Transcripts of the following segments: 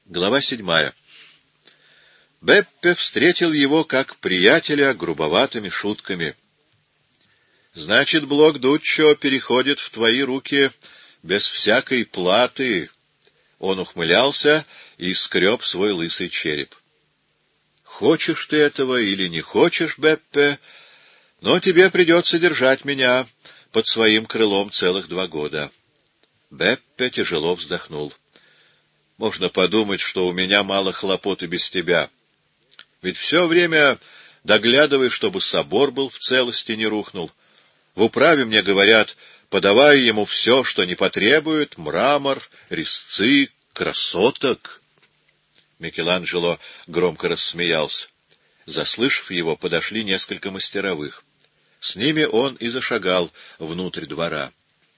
Глава 7. Беппе встретил его как приятеля грубоватыми шутками. — Значит, Блок Дуччо переходит в твои руки без всякой платы. Он ухмылялся и скреб свой лысый череп. — Хочешь ты этого или не хочешь, Беппе, но тебе придется держать меня под своим крылом целых 2 года. Беппе тяжело вздохнул. — Можно подумать, что у меня мало хлопот и без тебя. Ведь все время доглядывай, чтобы собор был в целости, не рухнул. В управе мне говорят, подавай ему все, что не потребует: мрамор, резцы, красоток. Микеланджело громко рассмеялся. Заслышав его, подошли несколько мастеровых. С ними он и зашагал внутрь двора.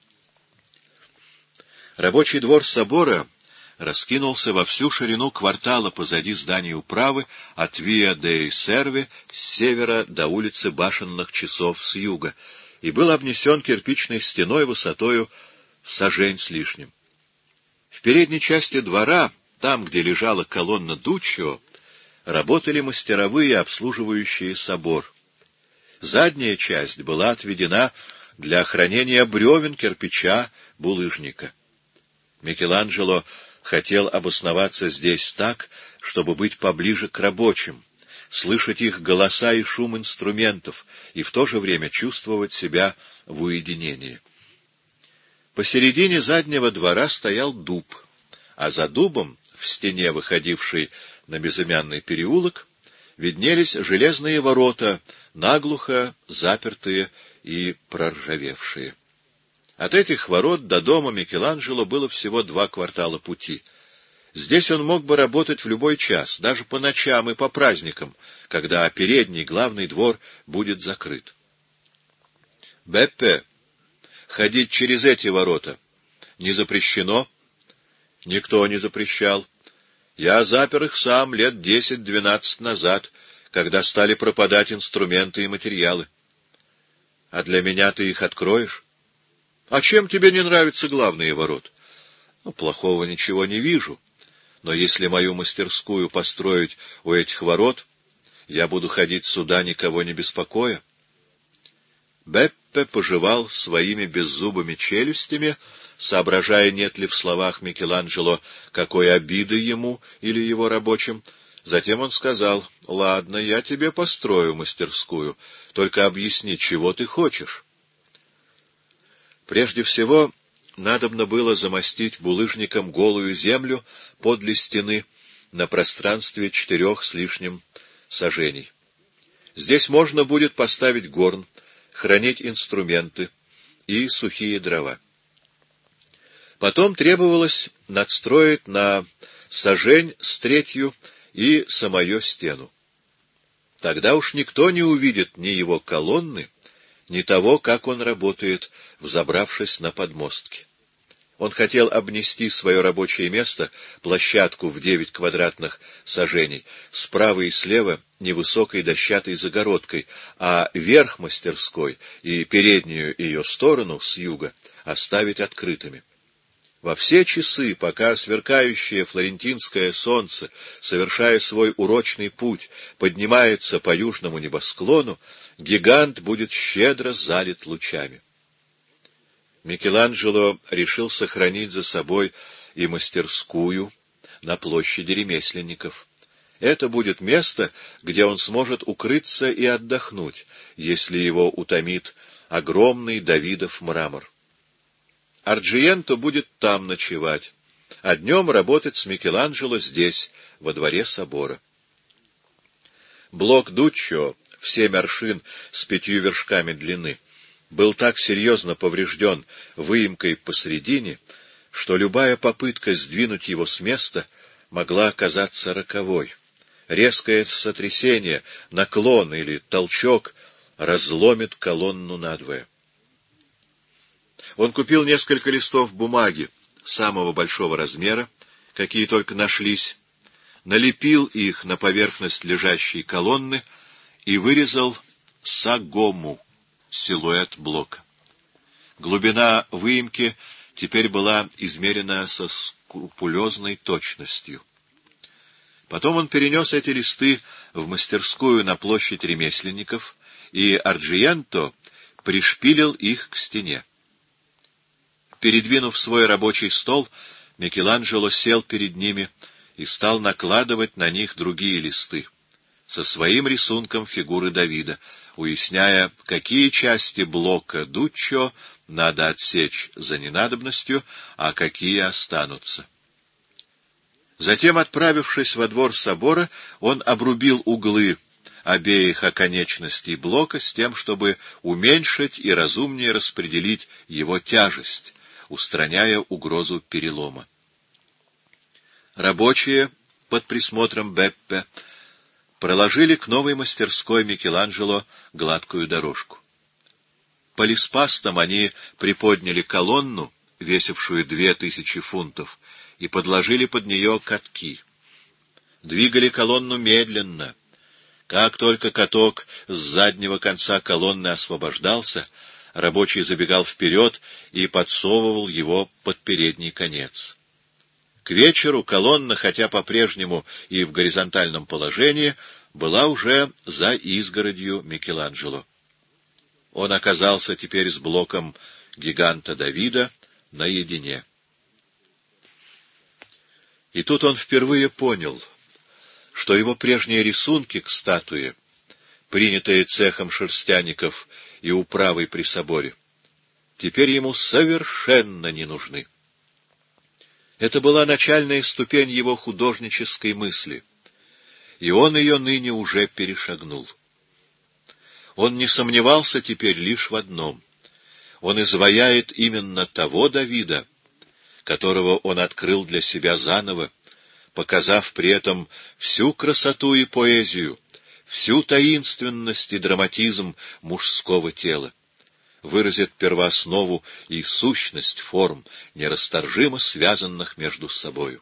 Рабочий двор собора раскинулся во всю ширину квартала позади здания управы от Виа деи Серви с севера до улицы Башенных часов с юга и был обнесен кирпичной стеной высотою в сажень с лишним. В передней части двора, там, где лежала колонна Дуччо, работали мастеровые, обслуживающие собор. Задняя часть была отведена для хранения бревен, кирпича, булыжника. Микеланджело хотел обосноваться здесь так, чтобы быть поближе к рабочим, слышать их голоса и шум инструментов, и в то же время чувствовать себя в уединении. Посередине заднего двора стоял дуб, а за дубом, в стене, выходившей на безымянный переулок, виднелись железные ворота, наглухо запертые и проржавевшие. От этих ворот до дома Микеланджело было всего 2 квартала пути. Здесь он мог бы работать в любой час, даже по ночам и по праздникам, когда передний главный двор будет закрыт. — Беппе, ходить через эти ворота не запрещено? — Никто не запрещал. Я запер их сам лет 10-12 назад, когда стали пропадать инструменты и материалы. — А для меня ты их откроешь? — А чем тебе не нравятся главные ворота? — Плохого ничего не вижу. Но если мою мастерскую построить у этих ворот, я буду ходить сюда, никого не беспокоя. Беппе пожевал своими беззубыми челюстями, соображая, нет ли в словах Микеланджело какой обиды ему или его рабочим. Затем он сказал: — Ладно, я тебе построю мастерскую, только объясни, чего ты хочешь. Прежде всего, надобно было замостить булыжником голую землю подле стены на пространстве 4 с лишним саженей. Здесь можно будет поставить горн, хранить инструменты и сухие дрова. Потом требовалось надстроить на сажень с 3 и самую стену. Тогда уж никто не увидит ни его колонны, ни того, как он работает, взобравшись на подмостки. Он хотел обнести свое рабочее место, площадку в 9 квадратных саженей, справа и слева невысокой дощатой загородкой, а верх мастерской и переднюю ее сторону с юга оставить открытыми. Во все часы, пока сверкающее флорентинское солнце, совершая свой урочный путь, поднимается по южному небосклону, гигант будет щедро залит лучами. Микеланджело решил сохранить за собой и мастерскую на площади ремесленников. Это будет место, где он сможет укрыться и отдохнуть, если его утомит огромный Давидов мрамор. Арджиенто будет там ночевать, а днем работать с Микеланджело здесь, во дворе собора. Блок Дуччо в 7 аршин с 5 вершками длины был так серьезно поврежден выемкой посредине, что любая попытка сдвинуть его с места могла оказаться роковой. Резкое сотрясение, наклон или толчок разломит колонну надвое. Он купил несколько листов бумаги самого большого размера, какие только нашлись, налепил их на поверхность лежащей колонны и вырезал сагому, силуэт блока. Глубина выемки теперь была измерена со скрупулезной точностью. Потом он перенес эти листы в мастерскую на площадь ремесленников, и Арджиенто пришпилил их к стене. Передвинув свой рабочий стол, Микеланджело сел перед ними и стал накладывать на них другие листы со своим рисунком фигуры Давида, уясняя, какие части блока Дуччо надо отсечь за ненадобностью, а какие останутся. Затем, отправившись во двор собора, он обрубил углы обеих оконечностей блока с тем, чтобы уменьшить и разумнее распределить его тяжесть, устраняя угрозу перелома. Рабочие под присмотром Беппе проложили к новой мастерской Микеланджело гладкую дорожку. По лиспастам они приподняли колонну, весившую 2000 фунтов, и подложили под нее катки. Двигали колонну медленно. Как только каток с заднего конца колонны освобождался, рабочий забегал вперед и подсовывал его под передний конец. К вечеру колонна, хотя по-прежнему и в горизонтальном положении, была уже за изгородью Микеланджело. Он оказался теперь с блоком гиганта Давида наедине. И тут он впервые понял, что его прежние рисунки к статуе, принятые цехом шерстяников и управой при соборе, теперь ему совершенно не нужны. Это была начальная ступень его художнической мысли, и он ее ныне уже перешагнул. Он не сомневался теперь лишь в одном: он изваяет именно того Давида, которого он открыл для себя заново, показав при этом всю красоту и поэзию, всю таинственность и драматизм мужского тела, выразит первооснову и сущность форм, нерасторжимо связанных между собою.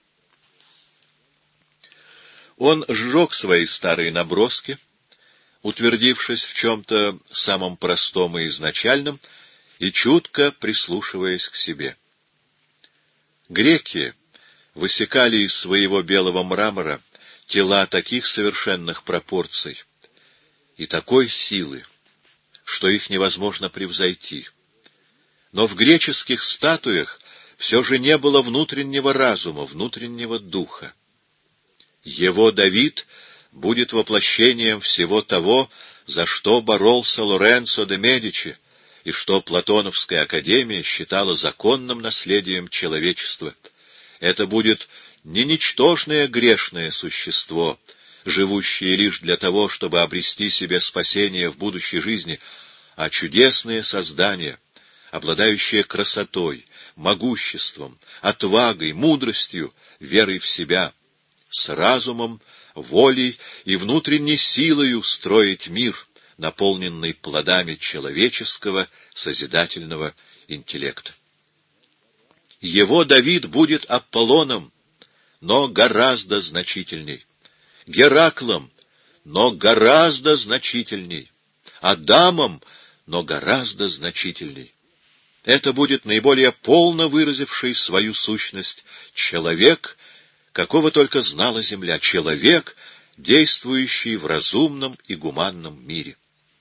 Он сжег свои старые наброски, утвердившись в чем-то самом простом и изначальном, и чутко прислушиваясь к себе. Греки высекали из своего белого мрамора тела таких совершенных пропорций и такой силы, что их невозможно превзойти. Но в греческих статуях все же не было внутреннего разума, внутреннего духа. Его Давид будет воплощением всего того, за что боролся Лоренцо де Медичи, и что Платоновская академия считала законным наследием человечества. Это будет не ничтожное грешное существо, живущее лишь для того, чтобы обрести себе спасение в будущей жизни, а чудесное создание, обладающее красотой, могуществом, отвагой, мудростью, верой в себя, с разумом, волей и внутренней силою строить мир, наполненный плодами человеческого созидательного интеллекта. Его Давид будет Аполлоном, но гораздо значительней, Гераклом, но гораздо значительней, Адамом, но гораздо значительней. Это будет наиболее полно выразивший свою сущность человек, какого только знала земля, человек, действующий в разумном и гуманном мире.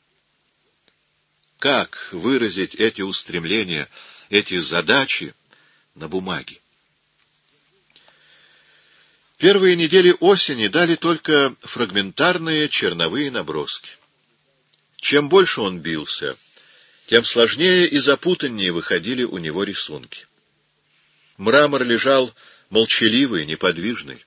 Как выразить эти устремления, эти задачи на бумаге? Первые недели осени дали только фрагментарные черновые наброски. Чем больше он бился, тем сложнее и запутаннее выходили у него рисунки. Мрамор лежал молчаливый, неподвижный.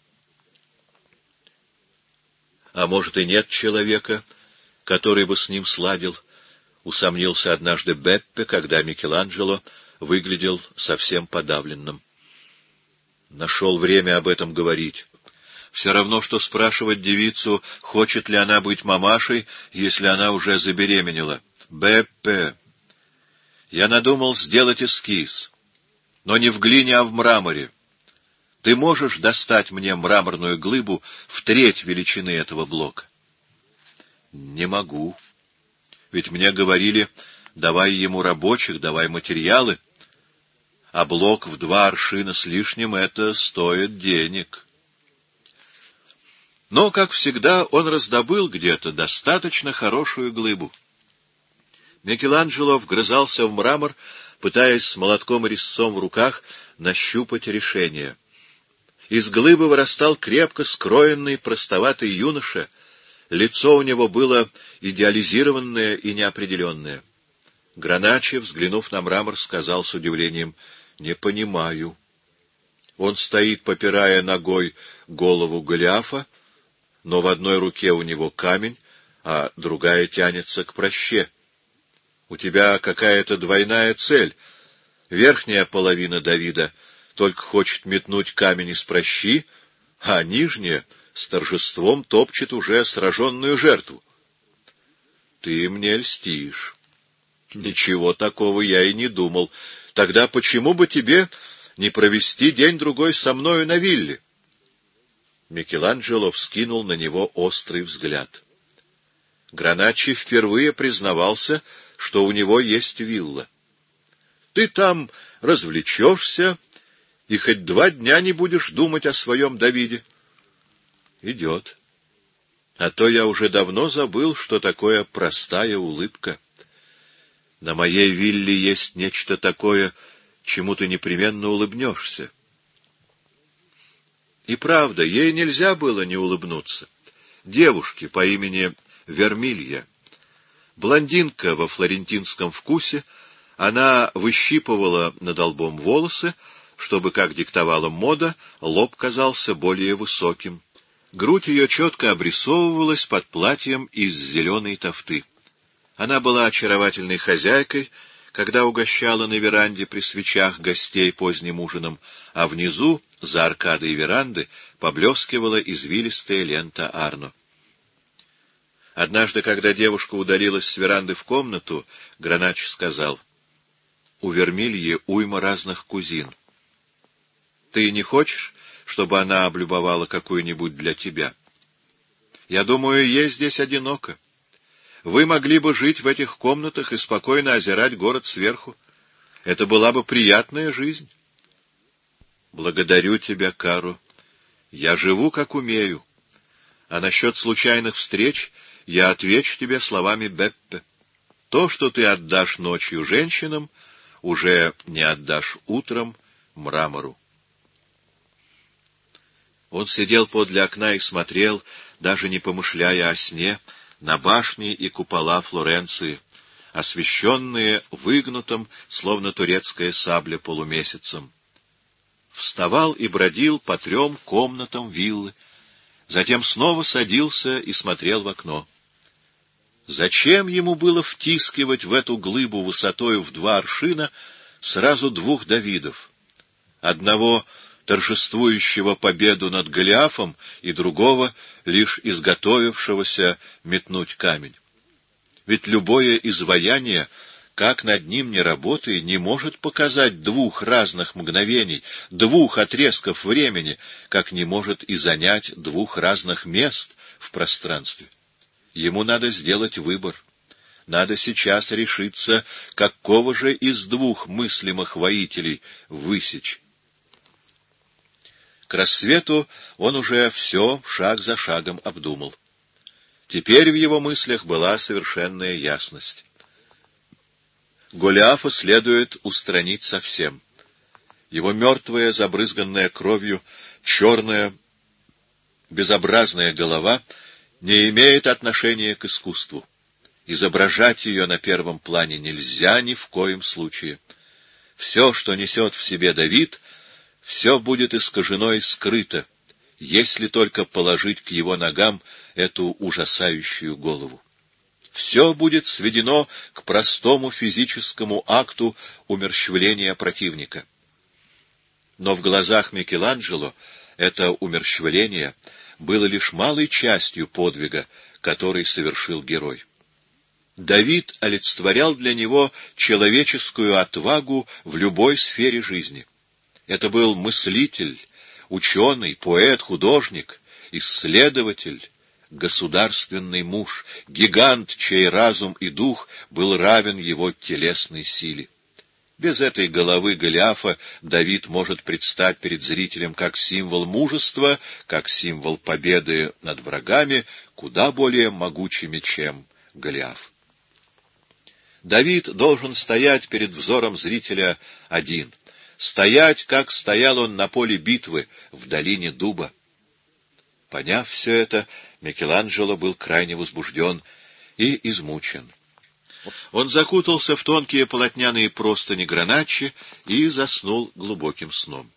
А может, и нет человека, который бы с ним сладил, усомнился однажды Беппе, когда Микеланджело выглядел совсем подавленным. Нашел время об этом говорить. Все равно, что спрашивать девицу, хочет ли она быть мамашей, если она уже забеременела. Беппе, я надумал сделать эскиз, но не в глине, а в мраморе. Ты можешь достать мне мраморную глыбу в треть величины этого блока? Не могу. Ведь мне говорили, давай ему рабочих, давай материалы, а блок в 2 аршина с лишним — это стоит денег. Но, как всегда, он раздобыл где-то достаточно хорошую глыбу. Микеланджело вгрызался в мрамор, пытаясь с молотком и резцом в руках нащупать решение. Из глыбы вырастал крепко скроенный простоватый юноша. Лицо у него было идеализированное и неопределенное. Граначи, взглянув на мрамор, сказал с удивлением: «Не понимаю». Он стоит, попирая ногой голову Голиафа, но в одной руке у него камень, а другая тянется к проще. У тебя какая-то двойная цель. Верхняя половина Давида только хочет метнуть камень из прощи, а нижняя с торжеством топчет уже сраженную жертву. Ты мне льстишь. Ничего такого я и не думал. Тогда почему бы тебе не провести день-другой со мною на вилле? Микеланджело вскинул на него острый взгляд. Граначи впервые признавался, что у него есть вилла. Ты там развлечешься и хоть 2 дня не будешь думать о своем Давиде. Идет. А то я уже давно забыл, что такое простая улыбка. На моей вилле есть нечто такое, чему ты непременно улыбнешься. И правда, ей нельзя было не улыбнуться. Девушке по имени Вермилья. Блондинка во флорентинском вкусе, она выщипывала над лбом волосы, чтобы, как диктовала мода, лоб казался более высоким. Грудь ее четко обрисовывалась под платьем из зеленой тафты. Она была очаровательной хозяйкой, когда угощала на веранде при свечах гостей поздним ужином, а внизу, за аркадой веранды, поблескивала извилистая лента Арно. Однажды, когда девушка удалилась с веранды в комнату, Граначи сказал: «У Вермильи уйма разных кузин. Ты не хочешь, чтобы она облюбовала какую-нибудь для тебя? Я думаю, ей здесь одиноко. Вы могли бы жить в этих комнатах и спокойно озирать город сверху. Это была бы приятная жизнь». «Благодарю тебя, Каро. Я живу, как умею. А насчет случайных встреч я отвечу тебе словами Беппе. То, что ты отдашь ночью женщинам, уже не отдашь утром мрамору». Он сидел подле окна и смотрел, даже не помышляя о сне, на башни и купола Флоренции, освещенные выгнутым, словно турецкая сабля, полумесяцем. Вставал и бродил по 3 комнатам виллы, затем снова садился и смотрел в окно. Зачем ему было втискивать в эту глыбу высотою в 2 аршина сразу 2 Давидов? Одного торжествующего победу над Голиафом и другого, лишь изготовившегося метнуть камень. Ведь любое изваяние, как над ним не работай, не может показать 2 разных мгновений, 2 отрезков времени, как не может и занять 2 разных мест в пространстве. Ему надо сделать выбор. Надо сейчас решиться, какого же из 2 мыслимых воителей высечь. К рассвету он уже все шаг за шагом обдумал. Теперь в его мыслях была совершенная ясность. Голиафа следует устранить совсем. Его мертвая, забрызганная кровью, черная, безобразная голова не имеет отношения к искусству. Изображать ее на первом плане нельзя ни в коем случае. Все, что несет в себе Давид, все будет искажено и скрыто, если только положить к его ногам эту ужасающую голову. Все будет сведено к простому физическому акту умерщвления противника. Но в глазах Микеланджело это умерщвление было лишь малой частью подвига, который совершил герой. Давид олицетворял для него человеческую отвагу в любой сфере жизни. Это был мыслитель, ученый, поэт, художник, исследователь, государственный муж, гигант, чей разум и дух был равен его телесной силе. Без этой головы Голиафа Давид может предстать перед зрителем как символ мужества, как символ победы над врагами, куда более могучими, чем Голиаф. Давид должен стоять перед взором зрителя один, стоять, как стоял он на поле битвы в долине дуба. Поняв все это, Микеланджело был крайне возбужден и измучен. Он закутался в тонкие полотняные простыни Граначчи и заснул глубоким сном.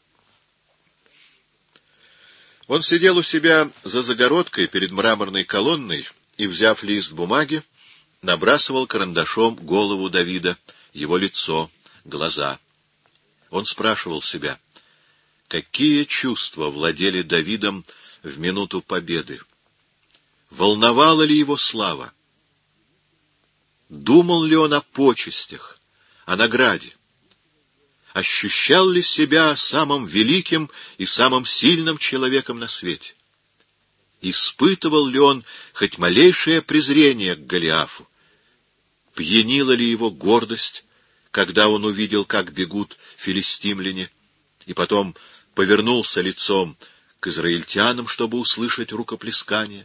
Он сидел у себя за загородкой перед мраморной колонной и, взяв лист бумаги, набрасывал карандашом голову Давида, его лицо, глаза. Он спрашивал себя, какие чувства владели Давидом в минуту победы? Волновала ли его слава? Думал ли он о почестях, о награде? Ощущал ли себя самым великим и самым сильным человеком на свете? Испытывал ли он хоть малейшее презрение к Голиафу? Пьянила ли его гордость, когда он увидел, как бегут филистимляне, и потом повернулся лицом к израильтянам, чтобы услышать рукоплескание?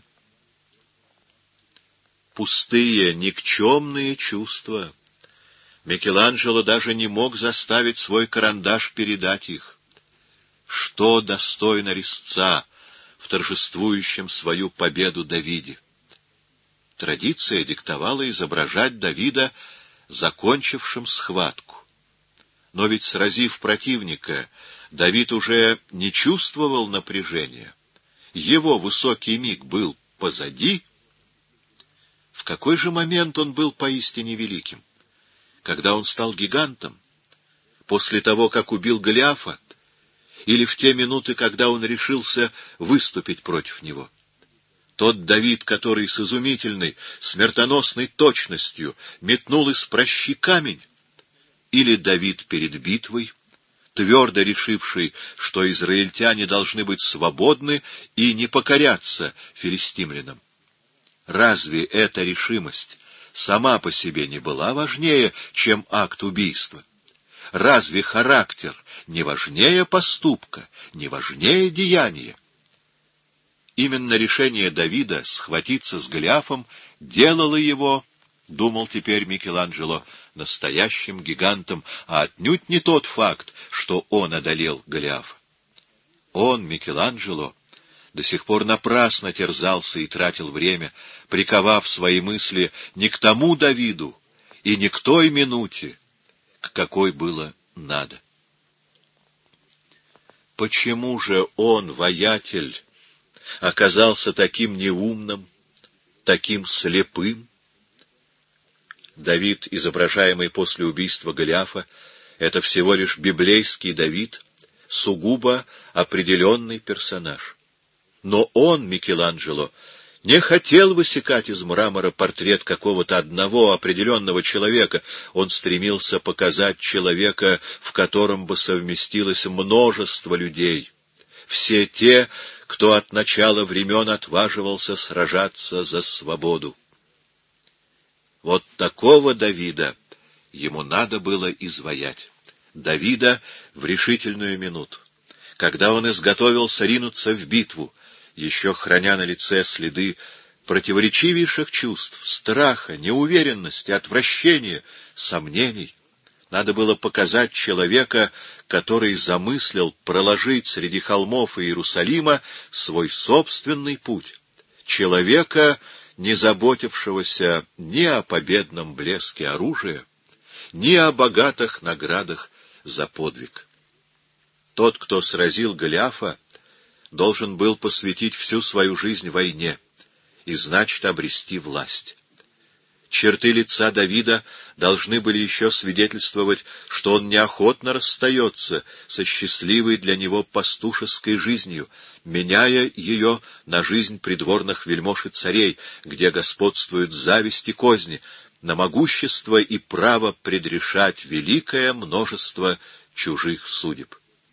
Пустые, никчемные чувства. Микеланджело даже не мог заставить свой карандаш передать их. Что достойно резца в торжествующем свою победу Давиде? Традиция диктовала изображать Давида закончившим схватку. Но ведь, сразив противника, Давид уже не чувствовал напряжения. Его высокий миг был позади. В какой же момент он был поистине великим? Когда он стал гигантом? После того, как убил Голиафа? Или в те минуты, когда он решился выступить против него? Тот Давид, который с изумительной, смертоносной точностью метнул из пращи камень? Или Давид перед битвой, твердо решивший, что израильтяне должны быть свободны и не покоряться филистимлянам? Разве эта решимость сама по себе не была важнее, чем акт убийства? Разве характер не важнее поступка, не важнее деяния? Именно решение Давида схватиться с Голиафом делало его, думал теперь Микеланджело, настоящим гигантом, а отнюдь не тот факт, что он одолел Голиафа. Он, Микеланджело, до сих пор напрасно терзался и тратил время, приковав свои мысли не к тому Давиду и не к той минуте, к какой было надо. Почему же он, воятель, оказался таким неумным, таким слепым? Давид, изображаемый после убийства Голиафа, это всего лишь библейский Давид, сугубо определенный персонаж. Но он, Микеланджело, не хотел высекать из мрамора портрет какого-то одного определенного человека. Он стремился показать человека, в котором бы совместилось множество людей. Все те, кто от начала времен отваживался сражаться за свободу. Вот такого Давида ему надо было изваять. Давида в решительную минуту, когда он изготовился ринуться в битву, еще храня на лице следы противоречивейших чувств, страха, неуверенности, отвращения, сомнений. Надо было показать человека, который замыслил проложить среди холмов Иерусалима свой собственный путь, человека, не заботившегося ни о победном блеске оружия, ни о богатых наградах за подвиг. Тот, кто сразил Голиафа, должен был посвятить всю свою жизнь войне и, значит, обрести власть. Черты лица Давида должны были еще свидетельствовать, что он неохотно расстается со счастливой для него пастушеской жизнью, меняя ее на жизнь придворных вельмож и царей, где господствуют зависть и козни, на могущество и право предрешать великое множество чужих судеб.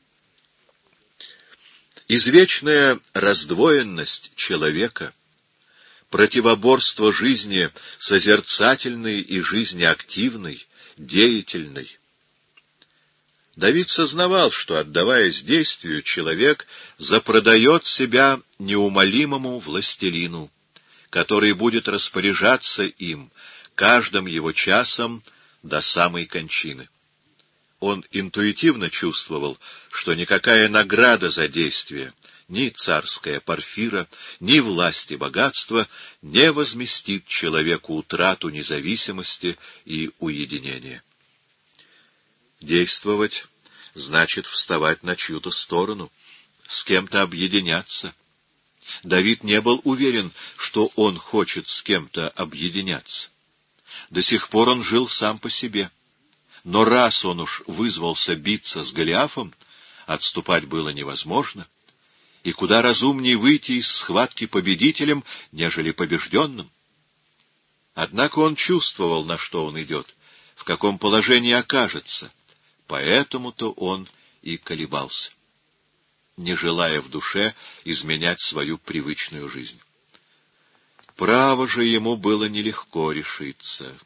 Извечная раздвоенность человека, противоборство жизни созерцательной и жизни активной, деятельной, Давид сознавал, что, отдаваясь действию, человек запродает себя неумолимому властелину, который будет распоряжаться им каждым его часом до самой кончины. Он интуитивно чувствовал, что никакая награда за действие, ни царская парфира, ни власть и богатство не возместит человеку утрату независимости и уединения. Действовать значит вставать на чью-то сторону, с кем-то объединяться. Давид не был уверен, что он хочет с кем-то объединяться. До сих пор он жил сам по себе. Но раз он уж вызвался биться с Голиафом, отступать было невозможно, и куда разумнее выйти из схватки победителем, нежели побежденным. Однако он чувствовал, на что он идет, в каком положении окажется, поэтому-то он и колебался, не желая в душе изменять свою привычную жизнь. Право же ему было нелегко решиться.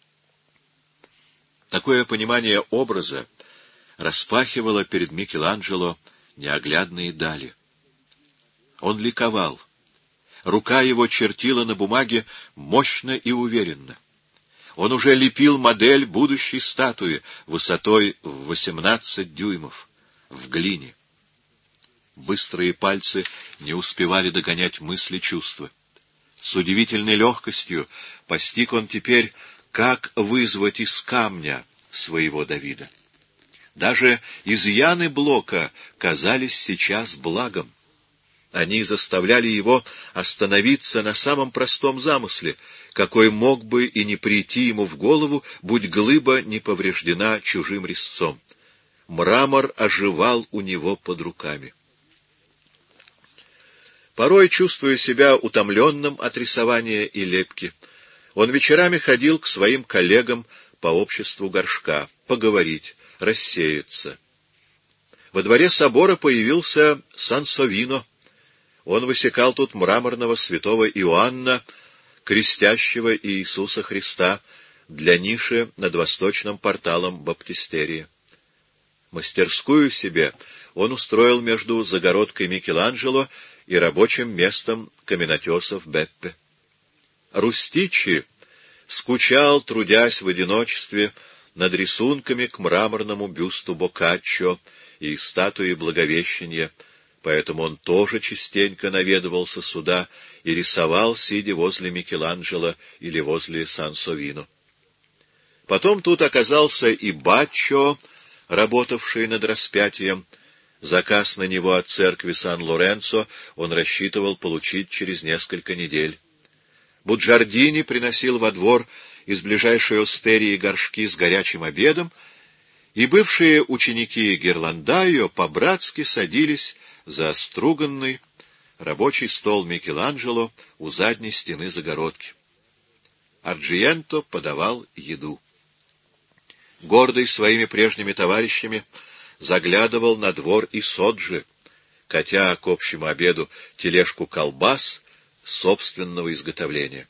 Такое понимание образа распахивало перед Микеланджело неоглядные дали. Он ликовал. Рука его чертила на бумаге мощно и уверенно. Он уже лепил модель будущей статуи высотой в 18 дюймов в глине. Быстрые пальцы не успевали догонять мысли, чувства. С удивительной легкостью постиг он теперь, как вызвать из камня своего Давида. Даже изъяны Блока казались сейчас благом. Они заставляли его остановиться на самом простом замысле, какой мог бы и не прийти ему в голову, будь глыба не повреждена чужим резцом. Мрамор оживал у него под руками. Порой, чувствуя себя утомленным от рисования и лепки, он вечерами ходил к своим коллегам по обществу горшка, поговорить, рассеяться. Во дворе собора появился Сансовино. Он высекал тут мраморного святого Иоанна, крестящего Иисуса Христа, для ниши над восточным порталом баптистерия. Мастерскую себе он устроил между загородкой Микеланджело и рабочим местом каменотесов Беппе. Рустичи скучал, трудясь в одиночестве над рисунками к мраморному бюсту Боккаччо и статуе Благовещения, поэтому он тоже частенько наведывался сюда и рисовал, сидя возле Микеланджело или возле Сансовино. Потом тут оказался и Баччо, работавший над распятием. Заказ на него от церкви Сан-Лоренцо он рассчитывал получить через несколько недель. Буджардини приносил во двор из ближайшей остерии горшки с горячим обедом, и бывшие ученики Герландайо по-братски садились за струганный рабочий стол Микеланджело у задней стены загородки. Арджиенто подавал еду. Гордый своими прежними товарищами, заглядывал на двор и Соджи, катя к общему обеду тележку колбас собственного изготовления.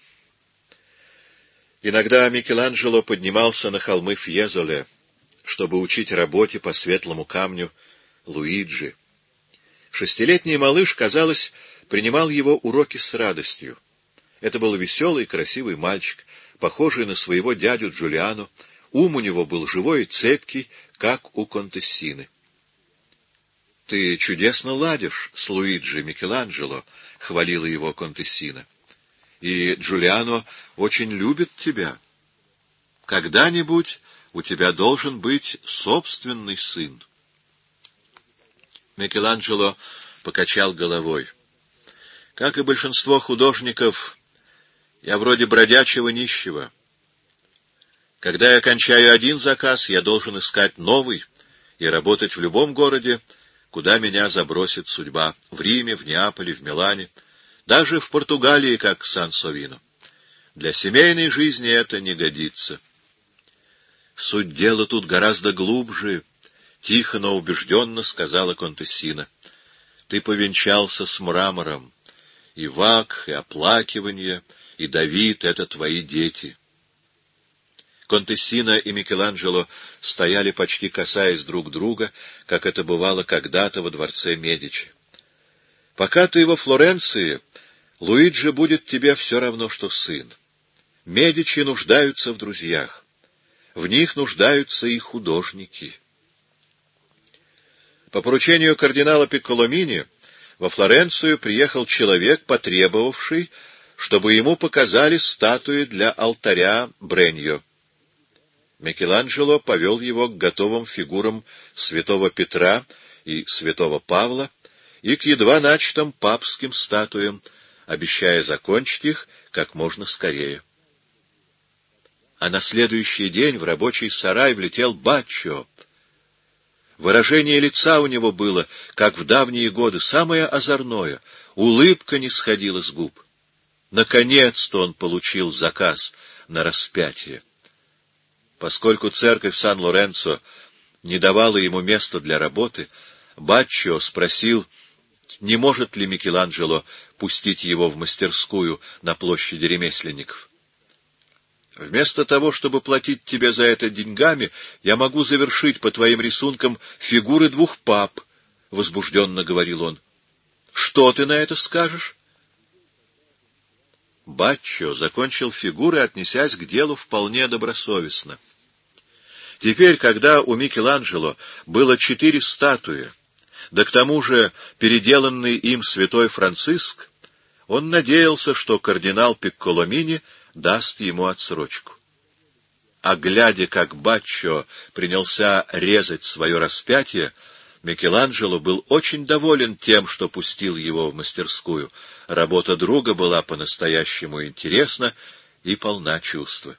Иногда Микеланджело поднимался на холмы Фьезоле, чтобы учить работе по светлому камню Луиджи. Шестилетний малыш, казалось, принимал его уроки с радостью. Это был веселый, красивый мальчик, похожий на своего дядю Джулиано. Ум у него был живой и цепкий, как у Контессины. — Ты чудесно ладишь с Луиджи, Микеланджело, — хвалила его Контессина. — И Джулиано очень любит тебя. Когда-нибудь у тебя должен быть собственный сын. Микеланджело покачал головой. — Как и большинство художников, я вроде бродячего нищего. Когда я кончаю один заказ, я должен искать новый и работать в любом городе, куда меня забросит судьба, в Риме, в Неаполе, в Милане, даже в Португалии, как Сан-Совино. Для семейной жизни это не годится. Суть дела тут гораздо глубже, — тихо, но убежденно сказала Контессина. Ты повенчался с мрамором, и вак, и оплакивание, и Давид — это твои дети. Контессина и Микеланджело стояли почти касаясь друг друга, как это бывало когда-то во дворце Медичи. Пока ты во Флоренции, Луиджи будет тебе все равно, что сын. Медичи нуждаются в друзьях. В них нуждаются и художники. По поручению кардинала Пикколомини во Флоренцию приехал человек, потребовавший, чтобы ему показали статуи для алтаря Бреньо. Микеланджело повел его к готовым фигурам святого Петра и святого Павла и к едва начатым папским статуям, обещая закончить их как можно скорее. А на следующий день в рабочий сарай влетел Баччо. Выражение лица у него было, как в давние годы, самое озорное, улыбка не сходила с губ. Наконец-то он получил заказ на распятие. Поскольку церковь Сан-Лоренцо не давала ему места для работы, Баччо спросил, не может ли Микеланджело пустить его в мастерскую на площади ремесленников. «Вместо того, чтобы платить тебе за это деньгами, я могу завершить по твоим рисункам фигуры 2 пап», — возбужденно говорил он. «Что ты на это скажешь?» Баччо закончил фигуры, отнесясь к делу вполне добросовестно. Теперь, когда у Микеланджело было 4 статуи, да к тому же переделанный им святой Франциск, он надеялся, что кардинал Пикколомини даст ему отсрочку. А глядя, как Баччо принялся резать свое распятие, Микеланджело был очень доволен тем, что пустил его в мастерскую. Работа друга была по-настоящему интересна и полна чувства.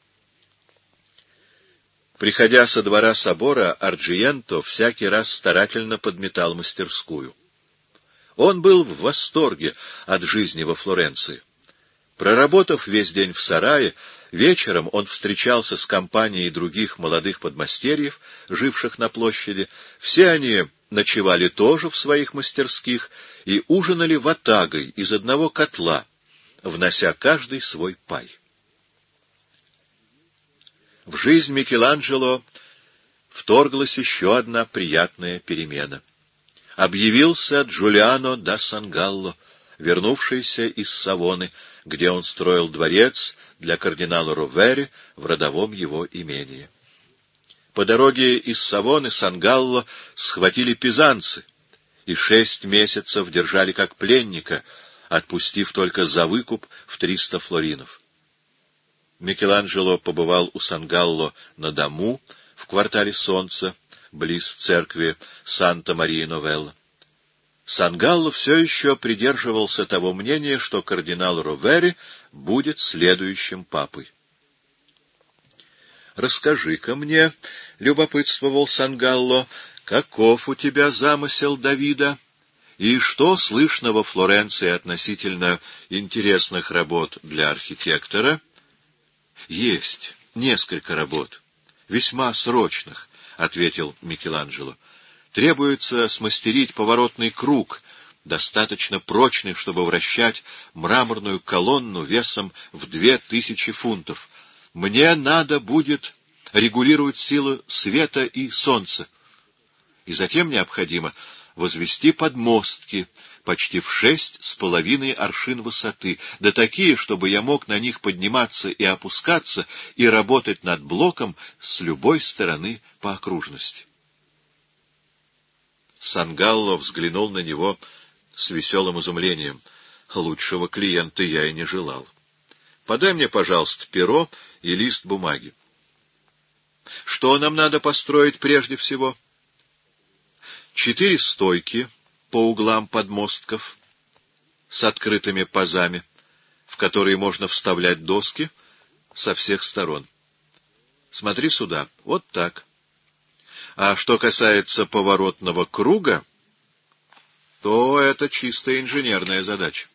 Приходя со двора собора, Арджиенто всякий раз старательно подметал мастерскую. Он был в восторге от жизни во Флоренции. Проработав весь день в сарае, вечером он встречался с компанией других молодых подмастерьев, живших на площади. Все они ночевали тоже в своих мастерских и ужинали ватагой из одного котла, внося каждый свой пай. В жизнь Микеланджело вторглась еще одна приятная перемена. Объявился Джулиано да Сангалло, вернувшийся из Савоны, где он строил дворец для кардинала Ровери в родовом его имении. По дороге из Савоны Сангалло схватили пизанцы и 6 месяцев держали как пленника, отпустив только за выкуп в 300 флоринов. Микеланджело побывал у Сангалло на дому в квартале Солнца, близ церкви Санта-Мария-Новелла. Сангалло все еще придерживался того мнения, что кардинал Ровери будет следующим папой. «Расскажи-ка мне, — любопытствовал Сангалло, — каков у тебя замысел Давида, и что слышно во Флоренции относительно интересных работ для архитектора?» «Есть несколько работ, весьма срочных, — ответил Микеланджело. Требуется смастерить поворотный круг, достаточно прочный, чтобы вращать мраморную колонну весом в 2000 фунтов. Мне надо будет регулировать силу света и солнца. И затем необходимо возвести подмостки почти в 6,5 аршин высоты, да такие, чтобы я мог на них подниматься и опускаться и работать над блоком с любой стороны по окружности. Сангалло взглянул на него с веселым изумлением. Лучшего клиента я и не желал. Подай мне, пожалуйста, перо и лист бумаги. Что нам надо построить прежде всего? 4 стойки по углам подмостков с открытыми пазами, в которые можно вставлять доски со всех сторон. Смотри сюда, вот так. А что касается поворотного круга, то это чисто инженерная задача.